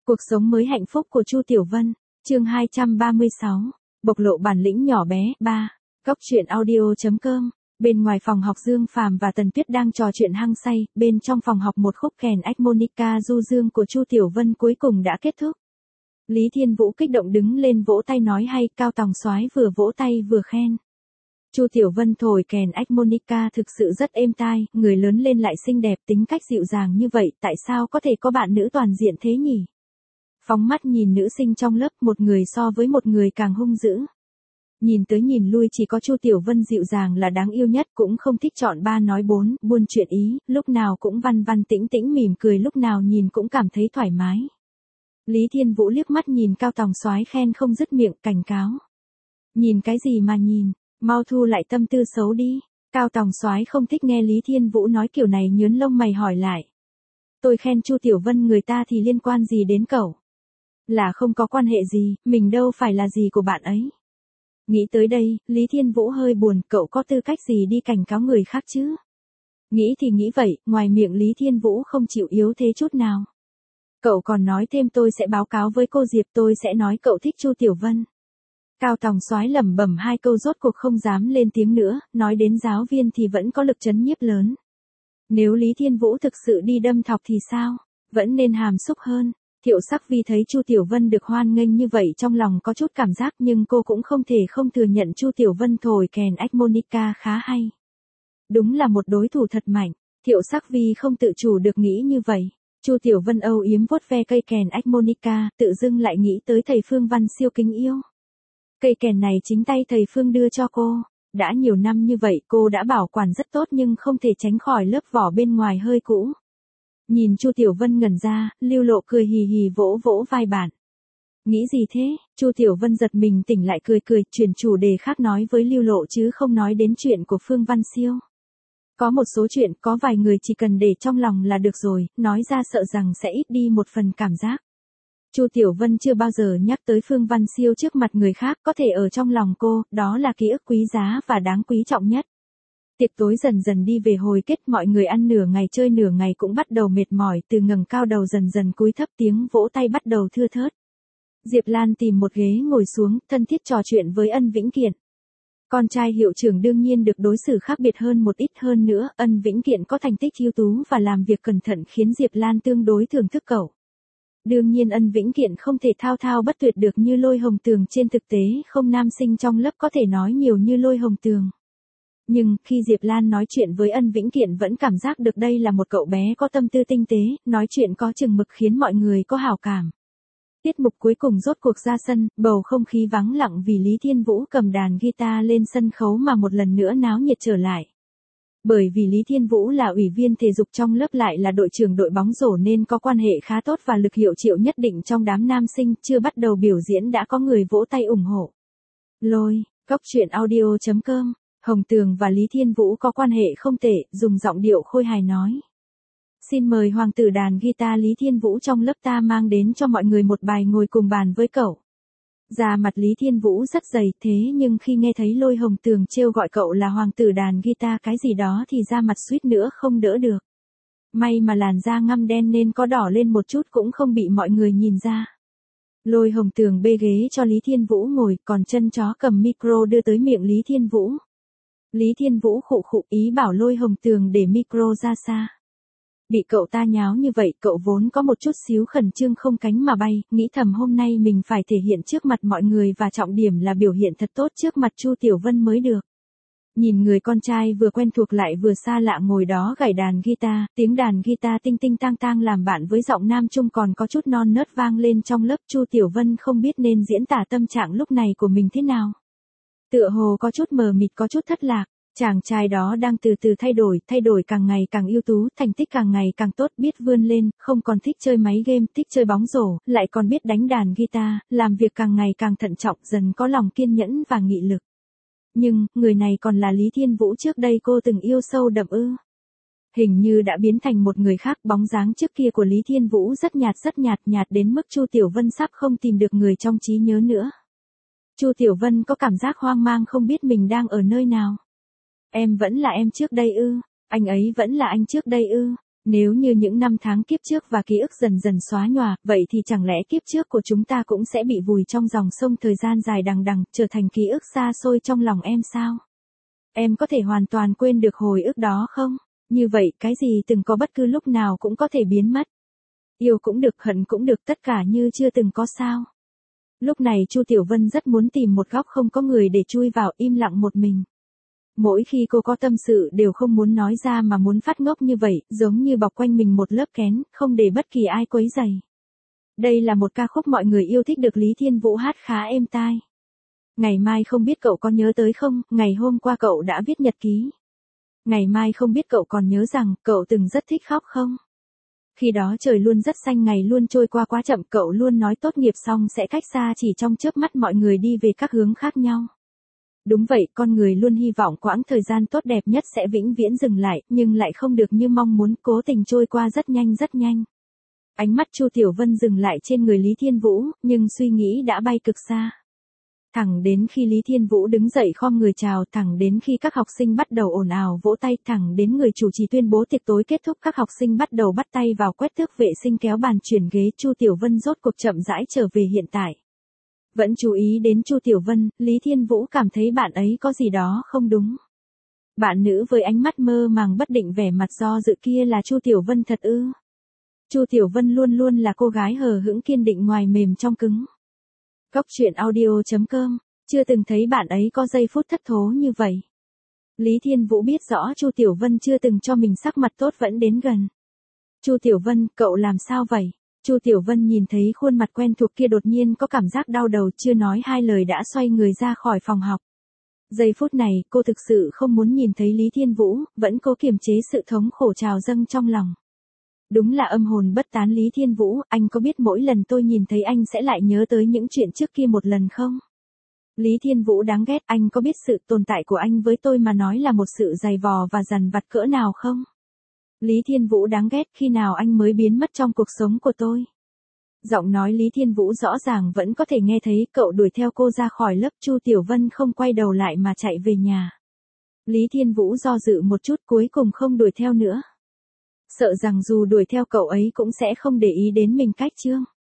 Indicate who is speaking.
Speaker 1: Cuộc sống mới hạnh phúc của Chu Tiểu Vân, chương 236, bộc lộ bản lĩnh nhỏ bé, 3, Góc truyện audio.com. Bên ngoài phòng học Dương Phàm và Tần Tuyết đang trò chuyện hăng say, bên trong phòng học một khúc kèn harmonica du dương của Chu Tiểu Vân cuối cùng đã kết thúc. Lý Thiên Vũ kích động đứng lên vỗ tay nói hay, Cao Tòng Soái vừa vỗ tay vừa khen. Chu Tiểu Vân thổi kèn harmonica thực sự rất êm tai, người lớn lên lại xinh đẹp, tính cách dịu dàng như vậy, tại sao có thể có bạn nữ toàn diện thế nhỉ? Phóng mắt nhìn nữ sinh trong lớp, một người so với một người càng hung dữ. Nhìn tới nhìn lui chỉ có Chu Tiểu Vân dịu dàng là đáng yêu nhất, cũng không thích chọn ba nói bốn, buôn chuyện ý, lúc nào cũng văn văn tĩnh tĩnh mỉm cười, lúc nào nhìn cũng cảm thấy thoải mái. Lý Thiên Vũ liếc mắt nhìn Cao Tòng Soái khen không dứt miệng, cảnh cáo. Nhìn cái gì mà nhìn, mau thu lại tâm tư xấu đi. Cao Tòng Soái không thích nghe Lý Thiên Vũ nói kiểu này, nhớn lông mày hỏi lại. Tôi khen Chu Tiểu Vân người ta thì liên quan gì đến cậu? Là không có quan hệ gì, mình đâu phải là gì của bạn ấy. Nghĩ tới đây, Lý Thiên Vũ hơi buồn, cậu có tư cách gì đi cảnh cáo người khác chứ? Nghĩ thì nghĩ vậy, ngoài miệng Lý Thiên Vũ không chịu yếu thế chút nào. Cậu còn nói thêm tôi sẽ báo cáo với cô Diệp, tôi sẽ nói cậu thích Chu Tiểu Vân. Cao Tòng Soái lẩm bẩm hai câu rốt cuộc không dám lên tiếng nữa, nói đến giáo viên thì vẫn có lực chấn nhiếp lớn. Nếu Lý Thiên Vũ thực sự đi đâm thọc thì sao? Vẫn nên hàm xúc hơn. Thiệu Sắc Vi thấy Chu Tiểu Vân được hoan nghênh như vậy trong lòng có chút cảm giác, nhưng cô cũng không thể không thừa nhận Chu Tiểu Vân thổi kèn harmonica khá hay. Đúng là một đối thủ thật mạnh. Thiệu Sắc Vi không tự chủ được nghĩ như vậy. Chu Tiểu Vân âu yếm vuốt ve cây kèn harmonica, tự dưng lại nghĩ tới thầy Phương Văn Siêu kính yêu. Cây kèn này chính tay thầy Phương đưa cho cô. Đã nhiều năm như vậy cô đã bảo quản rất tốt nhưng không thể tránh khỏi lớp vỏ bên ngoài hơi cũ. Nhìn Chu Tiểu Vân ngẩn ra, Lưu Lộ cười hì hì vỗ vỗ vai bạn. Nghĩ gì thế? Chu Tiểu Vân giật mình tỉnh lại cười cười, chuyển chủ đề khác nói với Lưu Lộ chứ không nói đến chuyện của Phương Văn Siêu. Có một số chuyện có vài người chỉ cần để trong lòng là được rồi, nói ra sợ rằng sẽ ít đi một phần cảm giác. Chu Tiểu Vân chưa bao giờ nhắc tới Phương Văn Siêu trước mặt người khác, có thể ở trong lòng cô, đó là ký ức quý giá và đáng quý trọng nhất. Tiệc tối dần dần đi về hồi kết, mọi người ăn nửa ngày chơi nửa ngày cũng bắt đầu mệt mỏi, từ ngẩng cao đầu dần dần cúi thấp, tiếng vỗ tay bắt đầu thưa thớt. Diệp Lan tìm một ghế ngồi xuống, thân thiết trò chuyện với Ân Vĩnh Kiện. Con trai hiệu trưởng đương nhiên được đối xử khác biệt hơn một ít, hơn nữa, Ân Vĩnh Kiện có thành tích ưu tú và làm việc cẩn thận khiến Diệp Lan tương đối thưởng thức cậu. Đương nhiên Ân Vĩnh Kiện không thể thao thao bất tuyệt được như Lôi Hồng Tường, trên thực tế không nam sinh trong lớp có thể nói nhiều như Lôi Hồng Tường. Nhưng, khi Diệp Lan nói chuyện với Ân Vĩnh Kiện vẫn cảm giác được đây là một cậu bé có tâm tư tinh tế, nói chuyện có chừng mực khiến mọi người có hảo cảm. Tiết mục cuối cùng rốt cuộc ra sân, bầu không khí vắng lặng vì Lý Thiên Vũ cầm đàn guitar lên sân khấu mà một lần nữa náo nhiệt trở lại. Bởi vì Lý Thiên Vũ là ủy viên thể dục trong lớp lại là đội trưởng đội bóng rổ nên có quan hệ khá tốt và lực hiệu triệu nhất định trong đám nam sinh, chưa bắt đầu biểu diễn đã có người vỗ tay ủng hộ. Lôi, Góc truyện audio.com. Hồng Tường và Lý Thiên Vũ có quan hệ không tệ, dùng giọng điệu khôi hài nói. Xin mời hoàng tử đàn guitar Lý Thiên Vũ trong lớp ta mang đến cho mọi người một bài ngồi cùng bàn với cậu. Da mặt Lý Thiên Vũ rất dày, thế nhưng khi nghe thấy Lôi Hồng Tường trêu gọi cậu là hoàng tử đàn guitar cái gì đó thì da mặt suýt nữa không đỡ được. May mà làn da ngăm đen nên có đỏ lên một chút cũng không bị mọi người nhìn ra. Lôi Hồng Tường bê ghế cho Lý Thiên Vũ ngồi, còn chân chó cầm micro đưa tới miệng Lý Thiên Vũ. Lý Thiên Vũ khụ khụ ý bảo Lôi Hồng Tường để micro ra xa. Bị cậu ta nháo như vậy, cậu vốn có một chút xíu khẩn trương không cánh mà bay, nghĩ thầm hôm nay mình phải thể hiện trước mặt mọi người và trọng điểm là biểu hiện thật tốt trước mặt Chu Tiểu Vân mới được. Nhìn người con trai vừa quen thuộc lại vừa xa lạ ngồi đó gảy đàn guitar, tiếng đàn guitar tinh tinh tang tang làm bạn với giọng nam trung còn có chút non nớt vang lên trong lớp. Chu Tiểu Vân không biết nên diễn tả tâm trạng lúc này của mình thế nào. Tựa hồ có chút mờ mịt, có chút thất lạc. Chàng trai đó đang từ từ thay đổi càng ngày càng ưu tú, thành tích càng ngày càng tốt, biết vươn lên, không còn thích chơi máy game, thích chơi bóng rổ, lại còn biết đánh đàn guitar, làm việc càng ngày càng thận trọng, dần có lòng kiên nhẫn và nghị lực. Nhưng, người này còn là Lý Thiên Vũ trước đây cô từng yêu sâu đậm ư? Hình như đã biến thành một người khác, bóng dáng trước kia của Lý Thiên Vũ rất nhạt đến mức Chu Tiểu Vân sắp không tìm được người trong trí nhớ nữa. Chu Tiểu Vân có cảm giác hoang mang không biết mình đang ở nơi nào. Em vẫn là em trước đây ư? Anh ấy vẫn là anh trước đây ư? Nếu như những năm tháng kiếp trước và ký ức dần dần xóa nhòa, vậy thì chẳng lẽ kiếp trước của chúng ta cũng sẽ bị vùi trong dòng sông thời gian dài đằng đằng, trở thành ký ức xa xôi trong lòng em sao? Em có thể hoàn toàn quên được hồi ức đó không? Như vậy, cái gì từng có bất cứ lúc nào cũng có thể biến mất. Yêu cũng được, hận cũng được, tất cả như chưa từng có sao. Lúc này Chu Tiểu Vân rất muốn tìm một góc không có người để chui vào, im lặng một mình. Mỗi khi cô có tâm sự đều không muốn nói ra mà muốn phát ngốc như vậy, giống như bọc quanh mình một lớp kén, không để bất kỳ ai quấy rầy. Đây là một ca khúc mọi người yêu thích được Lý Thiên Vũ hát khá êm tai. Ngày mai không biết cậu có nhớ tới không, ngày hôm qua cậu đã viết nhật ký. Ngày mai không biết cậu còn nhớ rằng, cậu từng rất thích khóc không? Khi đó trời luôn rất xanh, ngày luôn trôi qua quá chậm, cậu luôn nói tốt nghiệp xong sẽ cách xa chỉ trong chớp mắt, mọi người đi về các hướng khác nhau. Đúng vậy, con người luôn hy vọng quãng thời gian tốt đẹp nhất sẽ vĩnh viễn dừng lại, nhưng lại không được như mong muốn, cố tình trôi qua rất nhanh rất nhanh. Ánh mắt Chu Tiểu Vân dừng lại trên người Lý Thiên Vũ, nhưng suy nghĩ đã bay cực xa. Thẳng đến khi Lý Thiên Vũ đứng dậy khom người chào, thẳng đến khi các học sinh bắt đầu ồn ào vỗ tay, thẳng đến người chủ trì tuyên bố tiệc tối kết thúc, các học sinh bắt đầu bắt tay vào quét tước vệ sinh, kéo bàn chuyển ghế, Chu Tiểu Vân rốt cuộc chậm rãi trở về hiện tại. Vẫn chú ý đến Chu Tiểu Vân, Lý Thiên Vũ cảm thấy bạn ấy có gì đó không đúng. Bạn nữ với ánh mắt mơ màng bất định, vẻ mặt do dự kia là Chu Tiểu Vân thật ư? Chu Tiểu Vân luôn luôn là cô gái hờ hững kiên định ngoài mềm trong cứng. Cốc truyện audio.com, chưa từng thấy bạn ấy có giây phút thất thố như vậy. Lý Thiên Vũ biết rõ Chu Tiểu Vân chưa từng cho mình sắc mặt tốt vẫn đến gần. Chu Tiểu Vân, cậu làm sao vậy? Chu Tiểu Vân nhìn thấy khuôn mặt quen thuộc kia đột nhiên có cảm giác đau đầu, chưa nói hai lời đã xoay người ra khỏi phòng học. Giây phút này, cô thực sự không muốn nhìn thấy Lý Thiên Vũ, vẫn cố kiềm chế sự thống khổ trào dâng trong lòng. Đúng là âm hồn bất tán Lý Thiên Vũ, anh có biết mỗi lần tôi nhìn thấy anh sẽ lại nhớ tới những chuyện trước kia một lần không? Lý Thiên Vũ đáng ghét, anh có biết sự tồn tại của anh với tôi mà nói là một sự dày vò và dằn vặt cỡ nào không? Lý Thiên Vũ đáng ghét, khi nào anh mới biến mất trong cuộc sống của tôi? Giọng nói Lý Thiên Vũ rõ ràng vẫn có thể nghe thấy, cậu đuổi theo cô ra khỏi lớp, Chu Tiểu Vân không quay đầu lại mà chạy về nhà. Lý Thiên Vũ do dự một chút cuối cùng không đuổi theo nữa. Sợ rằng dù đuổi theo cậu ấy cũng sẽ không để ý đến mình cách chương.